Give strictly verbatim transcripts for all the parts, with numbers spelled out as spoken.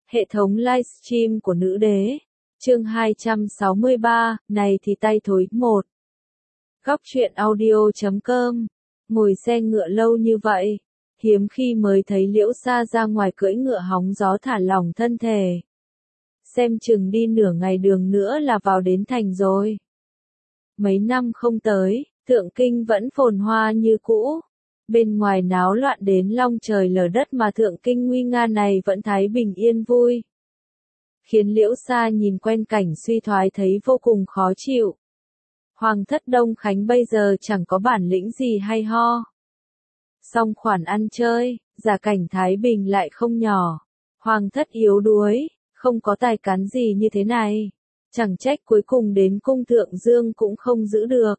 Hệ thống livestream của nữ đế. Chương hai trăm sáu mươi ba, này thì tay thối một. Góc truyện audio chấm com. Ngồi xe ngựa lâu như vậy, hiếm khi mới thấy Liễu Sa ra ngoài cưỡi ngựa hóng gió thả lỏng thân thể. Xem chừng đi nửa ngày đường nữa là vào đến thành rồi. Mấy năm không tới, Thượng Kinh vẫn phồn hoa như cũ. Bên ngoài náo loạn đến long trời lở đất mà Thượng Kinh nguy nga này vẫn thái bình yên vui. Khiến Liễu Sa nhìn quen cảnh suy thoái thấy vô cùng khó chịu. Hoàng thất Đông Khánh bây giờ chẳng có bản lĩnh gì hay ho. Song khoản ăn chơi, giả cảnh thái bình lại không nhỏ. Hoàng thất yếu đuối, không có tài cán gì như thế này. Chẳng trách cuối cùng đến cung Thượng Dương cũng không giữ được.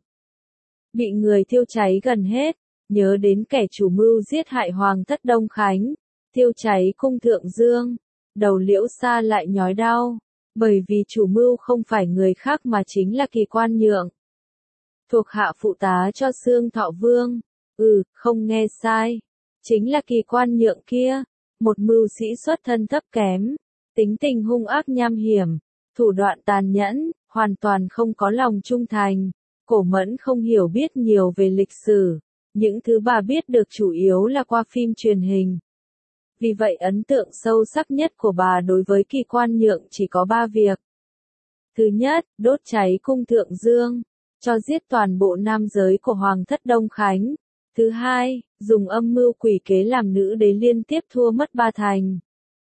Bị người thiêu cháy gần hết. Nhớ đến kẻ chủ mưu giết hại Hoàng thất Đông Khánh, thiêu cháy cung Thượng Dương, đầu Liễu Sa lại nhói đau, bởi vì chủ mưu không phải người khác mà chính là Kỳ Quan Nhượng. Thuộc hạ phụ tá cho Xương Thọ Vương, ừ, không nghe sai, chính là Kỳ Quan Nhượng kia, một mưu sĩ xuất thân thấp kém, tính tình hung ác nham hiểm, thủ đoạn tàn nhẫn, hoàn toàn không có lòng trung thành, Cổ Mẫn không hiểu biết nhiều về lịch sử. Những thứ bà biết được chủ yếu là qua phim truyền hình. Vì vậy ấn tượng sâu sắc nhất của bà đối với Kỳ Quan Nhượng chỉ có ba việc. Thứ nhất, đốt cháy cung Thượng Dương, cho giết toàn bộ nam giới của Hoàng thất Đông Khánh. Thứ hai, dùng âm mưu quỷ kế làm nữ đế liên tiếp thua mất ba thành.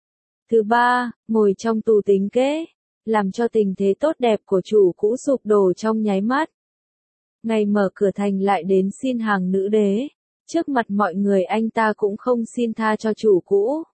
Thứ ba, ngồi trong tù tính kế, làm cho tình thế tốt đẹp của chủ cũ sụp đổ trong nháy mắt. Ngày mở cửa thành lại đến xin hàng nữ đế, trước mặt mọi người anh ta cũng không xin tha cho chủ cũ.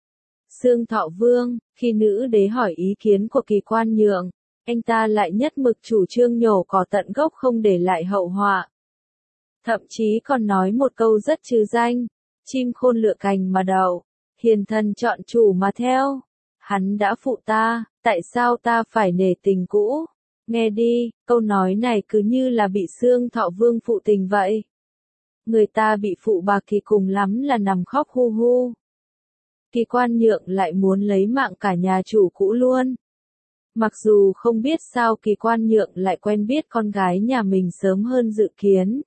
Xương Thọ Vương, khi nữ đế hỏi ý kiến của Kỳ Quan Nhượng, anh ta lại nhất mực chủ trương nhổ cỏ tận gốc không để lại hậu họa. Thậm chí còn nói một câu rất trừ danh, chim khôn lựa cành mà đậu, hiền thần chọn chủ mà theo. Hắn đã phụ ta, tại sao ta phải nể tình cũ? Nghe đi, câu nói này cứ như là bị Xương Thọ Vương phụ tình vậy. Người ta bị phụ bạc thì cùng lắm là nằm khóc hu hu. Kỳ Quan Nhượng lại muốn lấy mạng cả nhà chủ cũ luôn. Mặc dù không biết sao Kỳ Quan Nhượng lại quen biết con gái nhà mình sớm hơn dự kiến.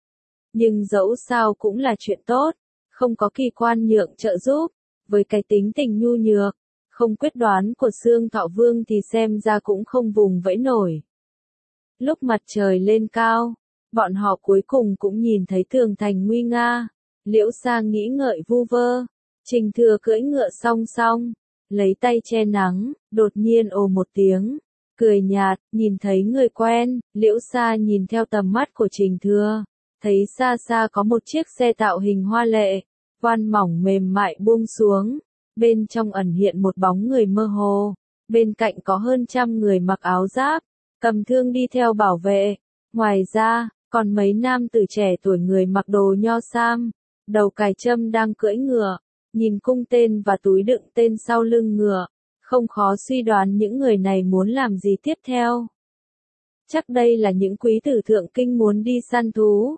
Nhưng dẫu sao cũng là chuyện tốt, không có Kỳ Quan Nhượng trợ giúp, với cái tính tình nhu nhược, không quyết đoán của Xương Thọ Vương thì xem ra cũng không vùng vẫy nổi. Lúc mặt trời lên cao, bọn họ cuối cùng cũng nhìn thấy tường thành nguy nga. Liễu Sa nghĩ ngợi vu vơ, Trình Thừa cưỡi ngựa song song, lấy tay che nắng, đột nhiên ồ một tiếng, cười nhạt, nhìn thấy người quen. Liễu Sa nhìn theo tầm mắt của Trình Thừa, thấy xa xa có một chiếc xe tạo hình hoa lệ, voan mỏng mềm mại buông xuống. Bên trong ẩn hiện một bóng người mơ hồ, bên cạnh có hơn trăm người mặc áo giáp, cầm thương đi theo bảo vệ. Ngoài ra, còn mấy nam tử trẻ tuổi người mặc đồ nho sam, đầu cài trâm đang cưỡi ngựa, nhìn cung tên và túi đựng tên sau lưng ngựa, không khó suy đoán những người này muốn làm gì tiếp theo. Chắc đây là những quý tử Thượng Kinh muốn đi săn thú.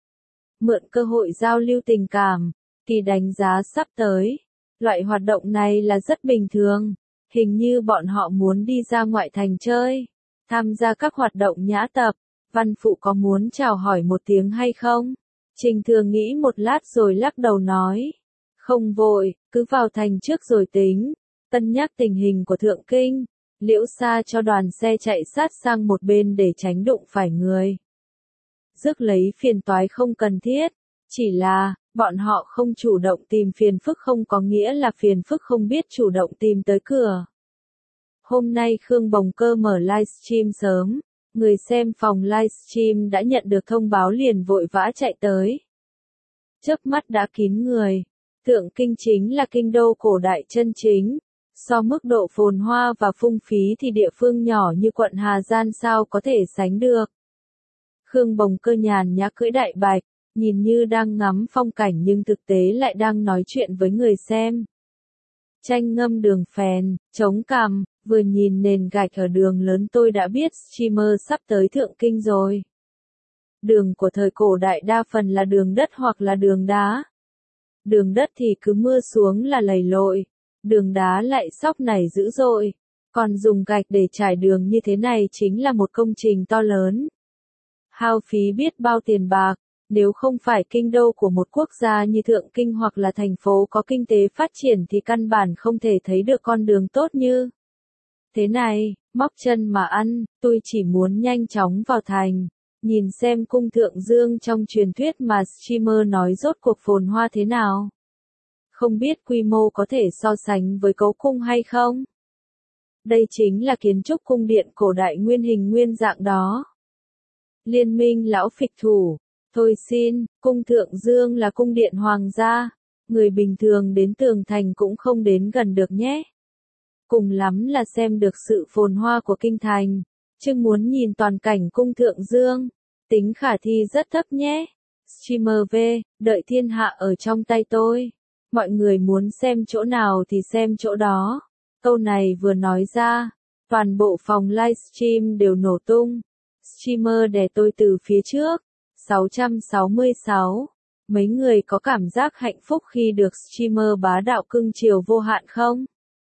Mượn cơ hội giao lưu tình cảm, Kỳ đánh giá sắp tới. Loại hoạt động này là rất bình thường, hình như bọn họ muốn đi ra ngoại thành chơi, tham gia các hoạt động nhã tập. Văn Phụ có muốn chào hỏi một tiếng hay không? Trình Thừa nghĩ một lát rồi lắc đầu nói, không vội, cứ vào thành trước rồi tính, cân nhắc tình hình của Thượng Kinh. Liễu Sa cho đoàn xe chạy sát sang một bên để tránh đụng phải người. Rước lấy phiền toái không cần thiết, chỉ là bọn họ không chủ động tìm phiền phức không có nghĩa là phiền phức không biết chủ động tìm tới cửa. Hôm nay Khương Bồng Cơ mở livestream sớm, người xem phòng livestream đã nhận được thông báo liền vội vã chạy tới. Chớp mắt đã kín người, Thượng Kinh chính là kinh đô cổ đại chân chính, so mức độ phồn hoa và phung phí thì địa phương nhỏ như quận Hà Giang sao có thể sánh được. Khương Bồng Cơ nhàn nhã cưỡi đại bạch, nhìn như đang ngắm phong cảnh nhưng thực tế lại đang nói chuyện với người xem. Tranh ngâm đường phèn, chống cằm, vừa nhìn nền gạch ở đường lớn tôi đã biết streamer sắp tới Thượng Kinh rồi. Đường của thời cổ đại đa phần là đường đất hoặc là đường đá. Đường đất thì cứ mưa xuống là lầy lội, Đường đá lại xóc nảy dữ dội, còn dùng gạch để trải đường như thế này chính là một công trình to lớn. Hao phí biết bao tiền bạc, nếu không phải kinh đô của một quốc gia như Thượng Kinh hoặc là thành phố có kinh tế phát triển thì căn bản không thể thấy được con đường tốt như thế này, móc chân mà ăn, tôi chỉ muốn nhanh chóng vào thành, nhìn xem cung Thượng Dương trong truyền thuyết mà streamer nói rốt cuộc phồn hoa thế nào. Không biết quy mô có thể so sánh với cấu cung hay không? Đây chính là kiến trúc cung điện cổ đại nguyên hình nguyên dạng đó. Liên minh lão phịch thủ, thôi xin, cung Thượng Dương là cung điện hoàng gia, người bình thường đến tường thành cũng không đến gần được nhé. Cùng lắm là xem được sự phồn hoa của kinh thành, chứ muốn nhìn toàn cảnh cung Thượng Dương, tính khả thi rất thấp nhé. Streamer V, đợi thiên hạ ở trong tay tôi. Mọi người muốn xem chỗ nào thì xem chỗ đó. Câu này vừa nói ra, toàn bộ phòng livestream đều nổ tung. Streamer đè tôi từ phía trước. sáu trăm sáu mươi sáu. Mấy người có cảm giác hạnh phúc khi được streamer bá đạo cưng chiều vô hạn không?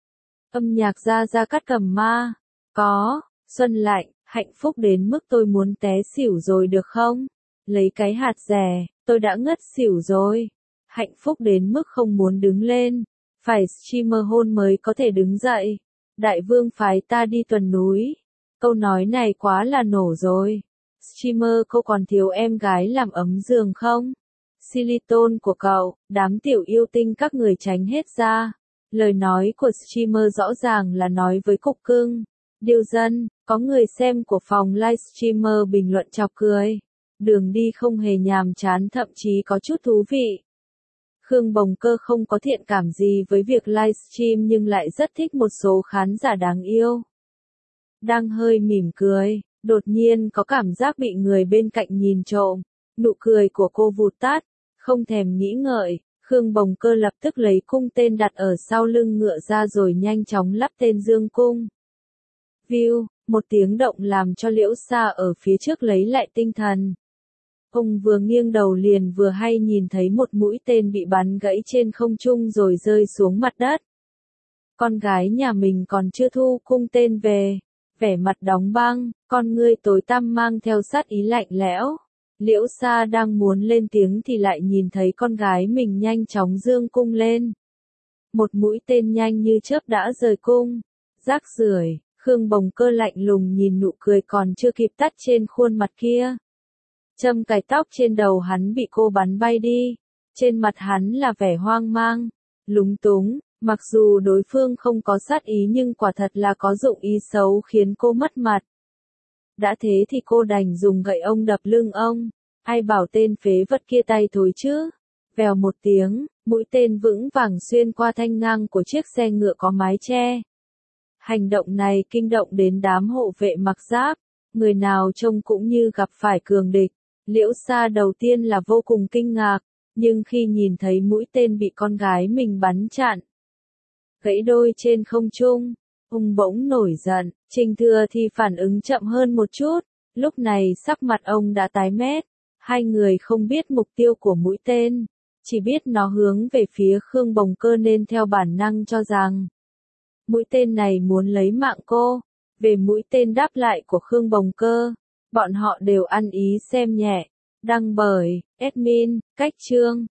Âm nhạc ra ra cắt cầm ma. Có. Xuân lạnh, hạnh phúc đến mức tôi muốn té xỉu rồi được không? Lấy cái hạt rẻ, tôi đã ngất xỉu rồi. Hạnh phúc đến mức không muốn đứng lên. Phải streamer hôn mới có thể đứng dậy. Đại vương phái ta đi tuần núi. Câu nói này quá là nổ rồi. Streamer cô còn thiếu em gái làm ấm giường không? Silicon của cậu, đám tiểu yêu tinh các người tránh hết ra. Lời nói của streamer rõ ràng là nói với cục cưng. Điêu dân, có người xem của phòng livestreamer bình luận chọc cười. Đường đi không hề nhàm chán, thậm chí có chút thú vị. Khương Bồng Cơ không có thiện cảm gì với việc livestream nhưng lại rất thích một số khán giả đáng yêu. Đang hơi mỉm cười, đột nhiên có cảm giác bị người bên cạnh nhìn trộm. Nụ cười của cô vụt tắt, không thèm nghĩ ngợi, Khương Bồng Cơ lập tức lấy cung tên đặt ở sau lưng ngựa ra rồi nhanh chóng lắp tên dương cung. View, một tiếng động làm cho Liễu Sa ở phía trước lấy lại tinh thần. Ông vừa nghiêng đầu liền vừa hay nhìn thấy một mũi tên bị bắn gãy trên không trung rồi rơi xuống mặt đất. Con gái nhà mình còn chưa thu cung tên về, vẻ mặt đóng băng, con ngươi tối tăm mang theo sát ý lạnh lẽo. Liễu Sa đang muốn lên tiếng thì lại nhìn thấy con gái mình nhanh chóng giương cung lên. Một mũi tên nhanh như chớp đã rời cung. Rác rưởi, Khương Bồng Cơ lạnh lùng nhìn nụ cười còn chưa kịp tắt trên khuôn mặt kia. Châm cài tóc trên đầu hắn bị cô bắn bay đi. Trên mặt hắn là vẻ hoang mang, lúng túng, mặc dù đối phương không có sát ý nhưng quả thật là có dụng ý xấu khiến cô mất mặt. Đã thế thì cô đành dùng gậy ông đập lưng ông. Ai bảo tên phế vật kia tay thối chứ? Vèo một tiếng, mũi tên vững vàng xuyên qua thanh ngang của chiếc xe ngựa có mái che. Hành động này kinh động đến đám hộ vệ mặc giáp, người nào trông cũng như gặp phải cường địch. Liễu Sa đầu tiên là vô cùng kinh ngạc, nhưng khi nhìn thấy mũi tên bị con gái mình bắn chặn, gãy đôi trên không trung, ông bỗng nổi giận. Trình Thừa thì phản ứng chậm hơn một chút, lúc này sắc mặt ông đã tái mét. Hai người không biết mục tiêu của mũi tên, chỉ biết nó hướng về phía Khương Bồng Cơ nên theo bản năng cho rằng mũi tên này muốn lấy mạng cô. Về mũi tên đáp lại của Khương Bồng Cơ, bọn họ đều ăn ý xem nhẹ. Đăng bởi admin, Cách Chương.